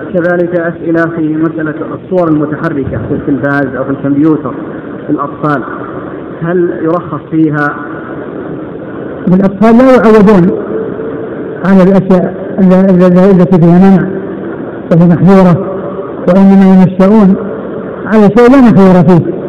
كذلك أسئلة في مسألة الصور المتحركة في التلفاز أو في الكمبيوتر للأطفال، هل يرخص فيها؟ الأطفال لا يعودون على الأشياء التي فيها منع وهي محظورة، وإنما ينشأون على شيء لا محظور فيه.